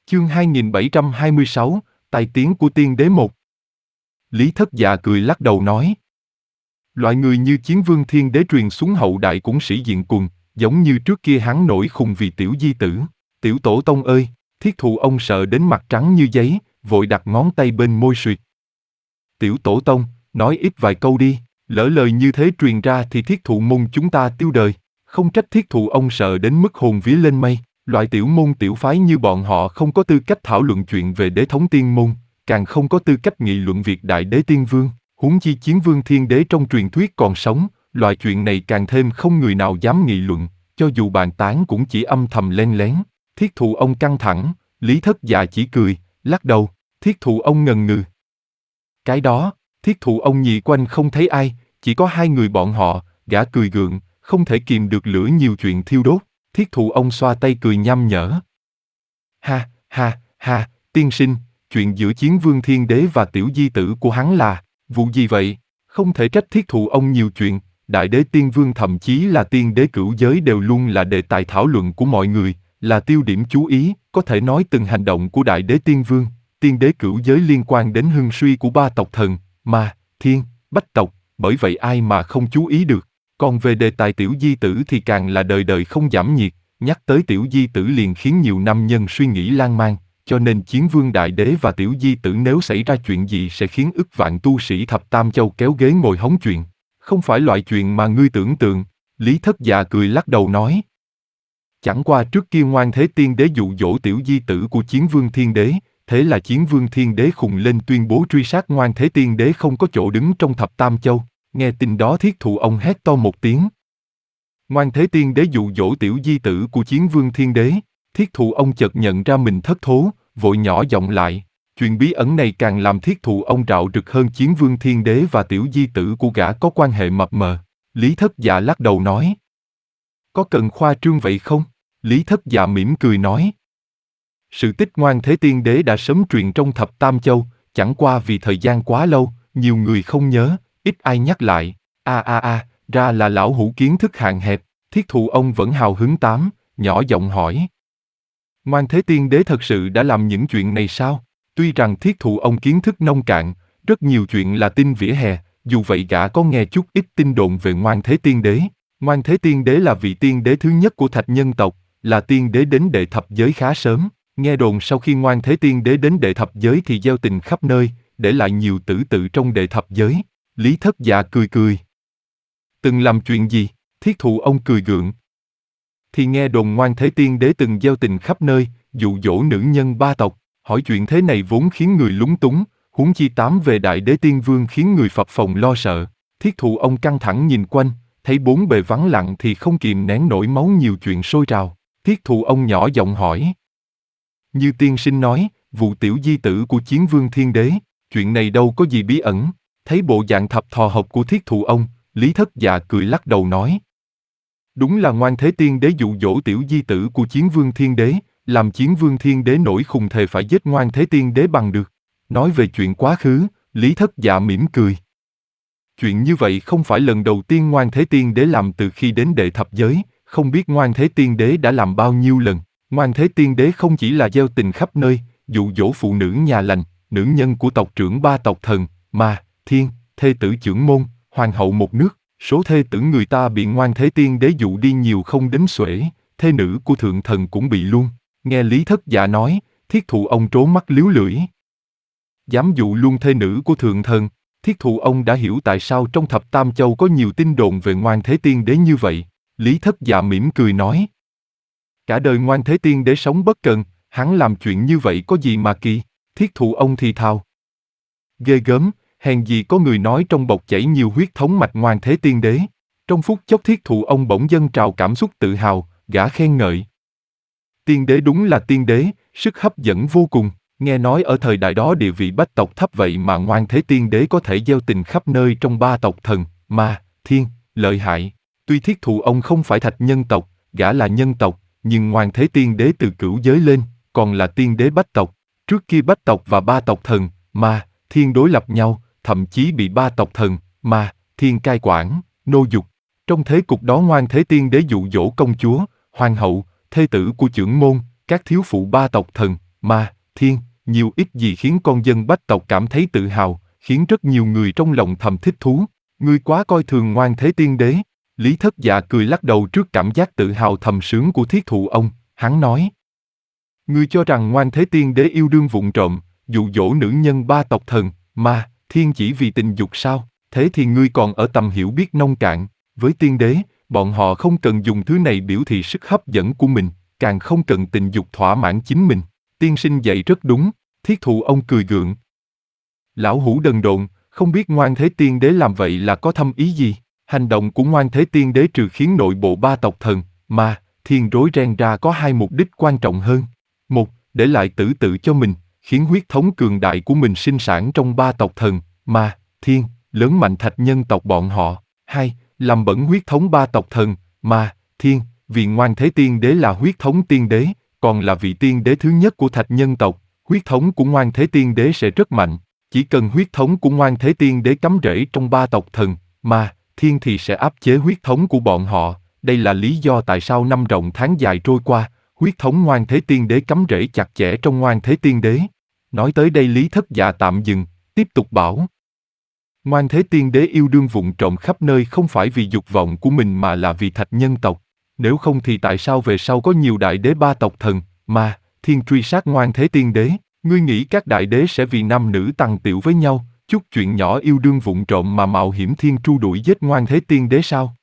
Chương 2726, Tai tiếng của tiên đế một. Lý Thất Dạ cười lắc đầu nói. Loại người như Chiến Vương Thiên Đế truyền xuống hậu đại cũng sĩ diện cùng, giống như trước kia hắn nổi khùng vì tiểu di tử. Tiểu tổ tông ơi, thiết thụ ông sợ đến mặt trắng như giấy, vội đặt ngón tay bên môi suyệt. Tiểu tổ tông, nói ít vài câu đi, lỡ lời như thế truyền ra thì thiết thụ môn chúng ta tiêu đời. Không trách thiết thụ ông sợ đến mức hồn vía lên mây. Loại tiểu môn tiểu phái như bọn họ không có tư cách thảo luận chuyện về đế thống tiên môn, càng không có tư cách nghị luận việc đại đế tiên vương, huống chi Chiến Vương Thiên Đế trong truyền thuyết còn sống, loại chuyện này càng thêm không người nào dám nghị luận, cho dù bàn tán cũng chỉ âm thầm len lén. Thiết thụ ông căng thẳng, Lý Thất Dạ chỉ cười, lắc đầu, thiết thụ ông ngần ngừ. Cái đó, thiết thụ ông nhị quanh không thấy ai, chỉ có hai người bọn họ, gã cười gượng, không thể kìm được lửa nhiều chuyện thiêu đốt. Thiết thụ ông xoa tay cười nham nhở. Ha, ha, ha, tiên sinh, chuyện giữa Chiến Vương Thiên Đế và tiểu di tử của hắn là, vụ gì vậy? Không thể trách thiết thụ ông nhiều chuyện, đại đế tiên vương thậm chí là tiên đế cửu giới đều luôn là đề tài thảo luận của mọi người, là tiêu điểm chú ý, có thể nói từng hành động của đại đế tiên vương, tiên đế cửu giới liên quan đến hưng suy của ba tộc thần, ma, thiên, bách tộc, bởi vậy ai mà không chú ý được. Còn về đề tài tiểu di tử thì càng là đời đời không giảm nhiệt, nhắc tới tiểu di tử liền khiến nhiều nam nhân suy nghĩ lan man, cho nên Chiến Vương Đại Đế và tiểu di tử nếu xảy ra chuyện gì sẽ khiến ức vạn tu sĩ thập tam châu kéo ghế ngồi hóng chuyện. Không phải loại chuyện mà ngươi tưởng tượng, Lý Thất Dạ cười lắc đầu nói. Chẳng qua trước kia Ngoan Thế Tiên Đế dụ dỗ tiểu di tử của Chiến Vương Thiên Đế, thế là Chiến Vương Thiên Đế khùng lên tuyên bố truy sát Ngoan Thế Tiên Đế không có chỗ đứng trong thập tam châu. Nghe tin đó thiết thụ ông hét to một tiếng. Ngoan Thế Tiên Đế dụ dỗ tiểu di tử của Chiến Vương Thiên Đế, thiết thụ ông chợt nhận ra mình thất thố, vội nhỏ giọng lại. Chuyện bí ẩn này càng làm thiết thụ ông rạo rực hơn Chiến Vương Thiên Đế và tiểu di tử của gã có quan hệ mập mờ. Lý Thất Dạ lắc đầu nói. Có cần khoa trương vậy không? Lý Thất Dạ mỉm cười nói. Sự tích Ngoan Thế Tiên Đế đã sớm truyền trong thập tam châu, chẳng qua vì thời gian quá lâu, nhiều người không nhớ. Ít ai nhắc lại, ra là lão hủ kiến thức hạn hẹp, thiết thụ ông vẫn hào hứng tám, nhỏ giọng hỏi. Ngoan Thế Tiên Đế thật sự đã làm những chuyện này sao? Tuy rằng thiết thụ ông kiến thức nông cạn, rất nhiều chuyện là tin vỉa hè, dù vậy gã có nghe chút ít tin đồn về Ngoan Thế Tiên Đế. Ngoan Thế Tiên Đế là vị tiên đế thứ nhất của Thạch nhân tộc, là tiên đế đến đệ thập giới khá sớm. Nghe đồn sau khi Ngoan Thế Tiên Đế đến đệ thập giới thì gieo tình khắp nơi, để lại nhiều tử tự trong đệ thập giới. Lý Thất Dạ cười cười. Từng làm chuyện gì? Thiết thụ ông cười gượng. Thì nghe đồn Ngoan Thế Tiên Đế từng gieo tình khắp nơi, dụ dỗ nữ nhân ba tộc. Hỏi chuyện thế này vốn khiến người lúng túng, huống chi tám về đại đế tiên vương khiến người phập phồng lo sợ. Thiết thụ ông căng thẳng nhìn quanh, thấy bốn bề vắng lặng thì không kìm nén nổi máu nhiều chuyện sôi trào. Thiết thụ ông nhỏ giọng hỏi. Như tiên sinh nói, vụ tiểu di tử của Chiến Vương Thiên Đế, chuyện này đâu có gì bí ẩn. Thấy bộ dạng thập thò học của thiết thụ ông, Lý Thất Dạ cười lắc đầu nói. Đúng là Ngoan Thế Tiên Đế dụ dỗ tiểu di tử của Chiến Vương Thiên Đế, làm Chiến Vương Thiên Đế nổi khùng thề phải giết Ngoan Thế Tiên Đế bằng được. Nói về chuyện quá khứ, Lý Thất Dạ mỉm cười. Chuyện như vậy không phải lần đầu tiên Ngoan Thế Tiên Đế làm từ khi đến đệ thập giới, không biết Ngoan Thế Tiên Đế đã làm bao nhiêu lần. Ngoan Thế Tiên Đế không chỉ là gieo tình khắp nơi, dụ dỗ phụ nữ nhà lành, nữ nhân của tộc trưởng ba tộc thần, ma, thiên, thê tử trưởng môn, hoàng hậu một nước, số thê tử người ta bị Ngoan Thế Tiên Đế dụ đi nhiều không đếm xuể, thê nữ của thượng thần cũng bị luôn. Nghe Lý Thất Dạ nói, thiết thụ ông trố mắt líu lưỡi. Dám dụ luôn thê nữ của thượng thần, thiết thụ ông đã hiểu tại sao trong thập tam châu có nhiều tin đồn về Ngoan Thế Tiên Đế như vậy. Lý Thất Dạ mỉm cười nói. Cả đời Ngoan Thế Tiên Đế sống bất cần, hắn làm chuyện như vậy có gì mà kỳ? Thiết thụ ông thì thào. Ghê gớm, hèn gì có người nói trong bọc chảy nhiều huyết thống mạch Ngoan Thế Tiên Đế. Trong phút chốc thiết thụ ông bỗng dâng trào cảm xúc tự hào, gã khen ngợi. Tiên đế đúng là tiên đế, sức hấp dẫn vô cùng. Nghe nói ở thời đại đó địa vị bách tộc thấp vậy mà Ngoan Thế Tiên Đế có thể gieo tình khắp nơi trong ba tộc thần, ma, thiên, lợi hại. Tuy thiết thụ ông không phải Thạch nhân tộc, gã là nhân tộc, nhưng Ngoan Thế Tiên Đế từ cửu giới lên, còn là tiên đế bách tộc. Trước kia bách tộc và ba tộc thần, ma, thiên đối lập nhau, thậm chí bị ba tộc thần, ma, thiên cai quản, nô dục. Trong thế cục đó Ngoan Thế Tiên Đế dụ dỗ công chúa, hoàng hậu, thê tử của trưởng môn, các thiếu phụ ba tộc thần, ma, thiên, nhiều ít gì khiến con dân bách tộc cảm thấy tự hào, khiến rất nhiều người trong lòng thầm thích thú. Ngươi quá coi thường Ngoan Thế Tiên Đế. Lý Thất Dạ cười lắc đầu trước cảm giác tự hào thầm sướng của thiết thụ ông, hắn nói. Ngươi cho rằng Ngoan Thế Tiên Đế yêu đương vụng trộm, dụ dỗ nữ nhân ba tộc thần, ma, thiên chỉ vì tình dục sao? Thế thì ngươi còn ở tầm hiểu biết nông cạn. Với tiên đế, bọn họ không cần dùng thứ này biểu thị sức hấp dẫn của mình, càng không cần tình dục thỏa mãn chính mình. Tiên sinh dạy rất đúng, thiết thụ ông cười gượng. Lão hủ đần độn, không biết Ngoan Thế Tiên Đế làm vậy là có thâm ý gì? Hành động của Ngoan Thế Tiên Đế trừ khiến nội bộ ba tộc thần, ma, thiên rối ren ra có hai mục đích quan trọng hơn. Một, để lại tử tự cho mình, khiến huyết thống cường đại của mình sinh sản trong ba tộc thần, ma, thiên, lớn mạnh thạch nhân tộc bọn họ. Hai, làm bẩn huyết thống ba tộc thần, ma, thiên, vì Ngoan Thế Tiên Đế là huyết thống tiên đế, còn là vị tiên đế thứ nhất của thạch nhân tộc, huyết thống của Ngoan Thế Tiên Đế sẽ rất mạnh. Chỉ cần huyết thống của Ngoan Thế Tiên Đế cắm rễ trong ba tộc thần, ma, thiên thì sẽ áp chế huyết thống của bọn họ. Đây là lý do tại sao năm rộng tháng dài trôi qua, huyết thống Ngoan Thế Tiên Đế cắm rễ chặt chẽ trong Ngoan Thế Tiên Đế. Nói tới đây Lý Thất Dạ tạm dừng, tiếp tục bảo. Ngoan Thế Tiên Đế yêu đương vụng trộm khắp nơi không phải vì dục vọng của mình mà là vì thạch nhân tộc. Nếu không thì tại sao về sau có nhiều đại đế ba tộc thần, ma, thiên truy sát Ngoan Thế Tiên Đế? Ngươi nghĩ các đại đế sẽ vì nam nữ tằng tiểu với nhau, chút chuyện nhỏ yêu đương vụng trộm mà mạo hiểm thiên tru đuổi giết Ngoan Thế Tiên Đế sao?